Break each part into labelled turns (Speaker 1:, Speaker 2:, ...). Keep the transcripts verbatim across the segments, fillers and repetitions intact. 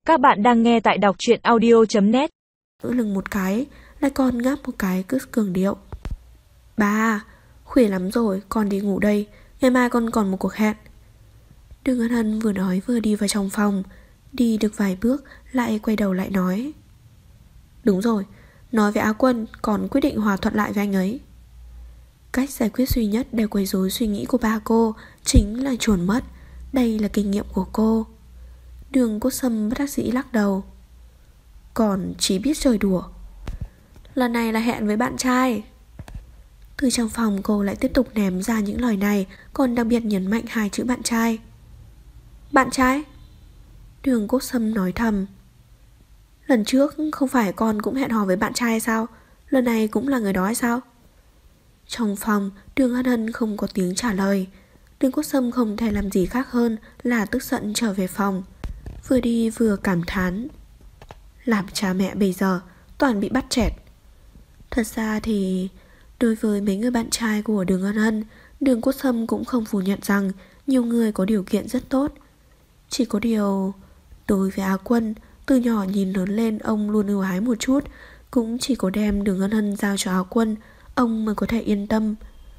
Speaker 1: Các bạn đang nghe tại đọc truyện audio chấm net.
Speaker 2: Giữ lưng một cái, lại còn ngáp một cái cứ cường điệu. Bà, khuya lắm rồi, con đi ngủ đây, ngày mai con còn một cuộc hẹn. Đường Hân Hân vừa nói vừa đi vào trong phòng. Đi được vài bước lại quay đầu lại nói. Đúng rồi, nói với Á Quân còn quyết định hòa thuận lại với anh ấy. Cách giải quyết duy nhất để quấy rối suy nghĩ của ba cô chính là chuồn mất. Đây là kinh nghiệm của cô. Đường Cốt Sâm bất đắc dĩ lắc đầu. Còn chỉ biết chơi đùa. Lần này là hẹn với bạn trai. Từ trong phòng cô lại tiếp tục ném ra những lời này, còn đặc biệt nhấn mạnh hai chữ bạn trai. Bạn trai? Đường Cốt Sâm nói thầm. Lần trước không phải con cũng hẹn hò với bạn trai hay sao? Lần này cũng là người đó hay sao? Trong phòng, Đường Hân Hân không có tiếng trả lời. Đường Cốt Sâm không thể làm gì khác hơn là tức giận trở về phòng. Vừa đi vừa cảm thán. Làm cha mẹ bây giờ toàn bị bắt chẹt. Thật ra thì đối với mấy người bạn trai của Đường Hân Hân, Đường Cốt Sâm cũng không phủ nhận rằng nhiều người có điều kiện rất tốt. Chỉ có điều đối với Á Quân, từ nhỏ nhìn lớn lên ông luôn ưu ái một chút. Cũng chỉ có đem Đường Hân Hân giao cho Á Quân, ông mới có thể yên tâm.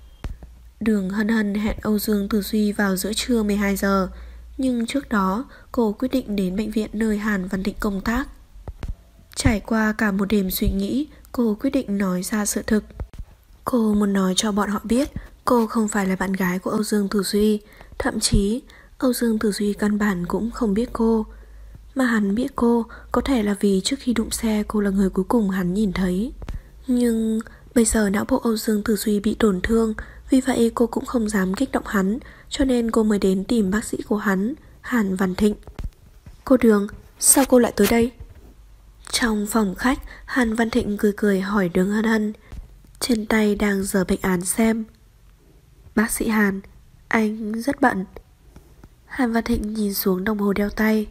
Speaker 2: Đường Hân Hân hẹn Âu Dương Tử Duy vào giữa trưa mười hai giờ. Nhưng trước đó cô quyết định đến bệnh viện nơi Hàn Văn Thịnh công tác. Trải qua cả một đêm suy nghĩ, cô quyết định nói ra sự thực. Cô muốn nói cho bọn họ biết cô không phải là bạn gái của Âu Dương Tử Duy. Thậm chí Âu Dương Tử Duy căn bản cũng không biết cô. Mà hắn biết cô có thể là vì trước khi đụng xe cô là người cuối cùng hắn nhìn thấy. Nhưng bây giờ não bộ Âu Dương Tử Duy bị tổn thương, vì vậy cô cũng không dám kích động hắn, cho nên cô mới đến tìm bác sĩ của hắn, Hàn Văn Thịnh. Cô Đường, sao cô lại tới đây? Trong phòng khách, Hàn Văn Thịnh cười cười hỏi Đường Hân Hân. Trên tay đang giở bệnh án xem. Bác sĩ Hàn, anh rất bận. Hàn Văn Thịnh nhìn xuống đồng hồ đeo tay.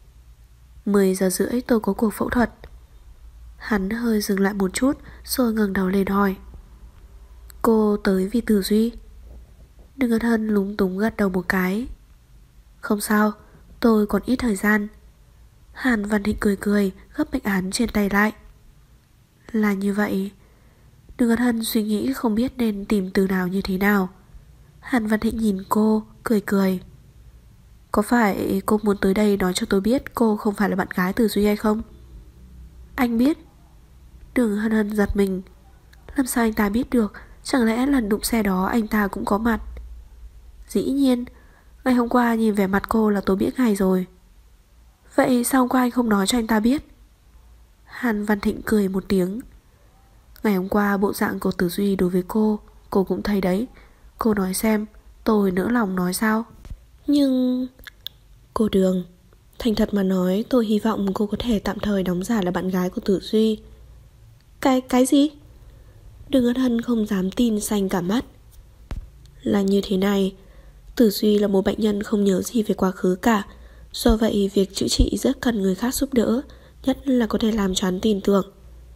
Speaker 2: Mười giờ rưỡi tôi có cuộc phẫu thuật. Hắn hơi dừng lại một chút rồi ngẩng đầu lên hỏi. Cô tới vì Tử Duy? Đường Hân Hân lúng túng gật đầu một cái. Không sao, tôi còn ít thời gian. Hàn Văn Thịnh cười cười gấp bệnh án trên tay lại. Là như vậy. Đường Hân Hân suy nghĩ không biết nên tìm từ nào như thế nào. Hàn Văn Thịnh nhìn cô, cười cười. Có phải cô muốn tới đây nói cho tôi biết cô không phải là bạn gái Tử Duy hay không? Anh biết. Đường Hân Hân giật mình. Làm sao anh ta biết được? Chẳng lẽ lần đụng xe đó anh ta cũng có mặt? Dĩ nhiên. Ngày hôm qua nhìn vẻ mặt cô là tôi biết ngay rồi. Vậy sao hôm qua anh không nói cho anh ta biết? Hàn Văn Thịnh cười một tiếng. Ngày hôm qua bộ dạng của Tử Duy đối với cô, cô cũng thấy đấy. Cô nói xem, tôi nỡ lòng nói sao? Nhưng... Cô Đường, thành thật mà nói, tôi hy vọng cô có thể tạm thời đóng giả là bạn gái của Tử Duy. Cái... cái gì? Đường Hân Hân không dám tin, xanh cả mắt. Là như thế này, Tử Duy là một bệnh nhân không nhớ gì về quá khứ cả. Do vậy việc chữa trị rất cần người khác giúp đỡ, nhất là có thể làm cho hắn tin tưởng.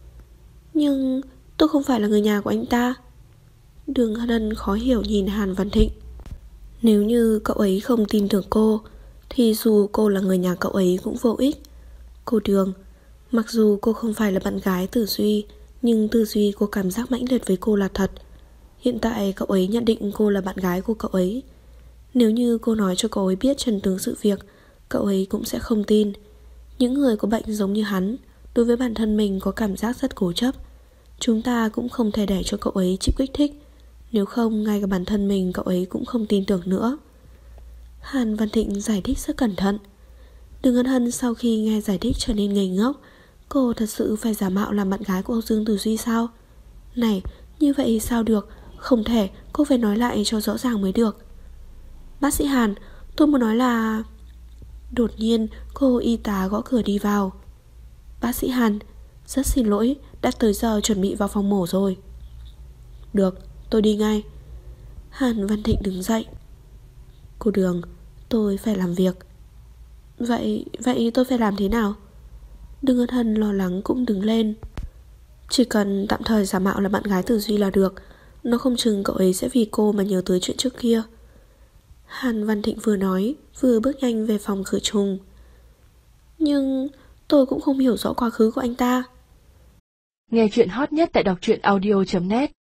Speaker 2: Nhưng tôi không phải là người nhà của anh ta. Đường Hân Hân khó hiểu nhìn Hàn Văn Thịnh. Nếu như cậu ấy không tin tưởng cô thì dù cô là người nhà cậu ấy cũng vô ích. Cô Đường, mặc dù cô không phải là bạn gái Tử Duy, nhưng Tử Duy có cảm giác mãnh liệt với cô là thật. Hiện tại cậu ấy nhận định cô là bạn gái của cậu ấy. Nếu như cô nói cho cậu ấy biết chân tướng sự việc, cậu ấy cũng sẽ không tin. Những người có bệnh giống như hắn, đối với bản thân mình có cảm giác rất cố chấp. Chúng ta cũng không thể để cho cậu ấy chịu kích thích. Nếu không, ngay cả bản thân mình cậu ấy cũng không tin tưởng nữa. Hàn Văn Thịnh giải thích rất cẩn thận. Đường Hân Hân sau khi nghe giải thích trở nên ngây ngốc. Cô thật sự phải giả mạo làm bạn gái của Âu Dương Tử Duy sao? Này, như vậy sao được? Không thể, cô phải nói lại cho rõ ràng mới được. Bác sĩ Hàn, tôi muốn nói là... Đột nhiên cô y tá gõ cửa đi vào. Bác sĩ Hàn, rất xin lỗi, đã tới giờ chuẩn bị vào phòng mổ rồi. Được, tôi đi ngay. Hàn Văn Thịnh đứng dậy. Cô Đường, tôi phải làm việc. Vậy, vậy tôi phải làm thế nào? Đường Hân Hân lo lắng cũng đứng lên. Chỉ cần tạm thời giả mạo là bạn gái Tử Duy là được. Nó không chừng cậu ấy sẽ vì cô mà nhớ tới chuyện trước kia. Hàn Văn Thịnh vừa nói vừa bước nhanh về phòng khử trùng. Nhưng tôi cũng không hiểu rõ quá khứ của anh ta.
Speaker 1: Nghe chuyện hot nhất tại đọc truyện audio chấm net.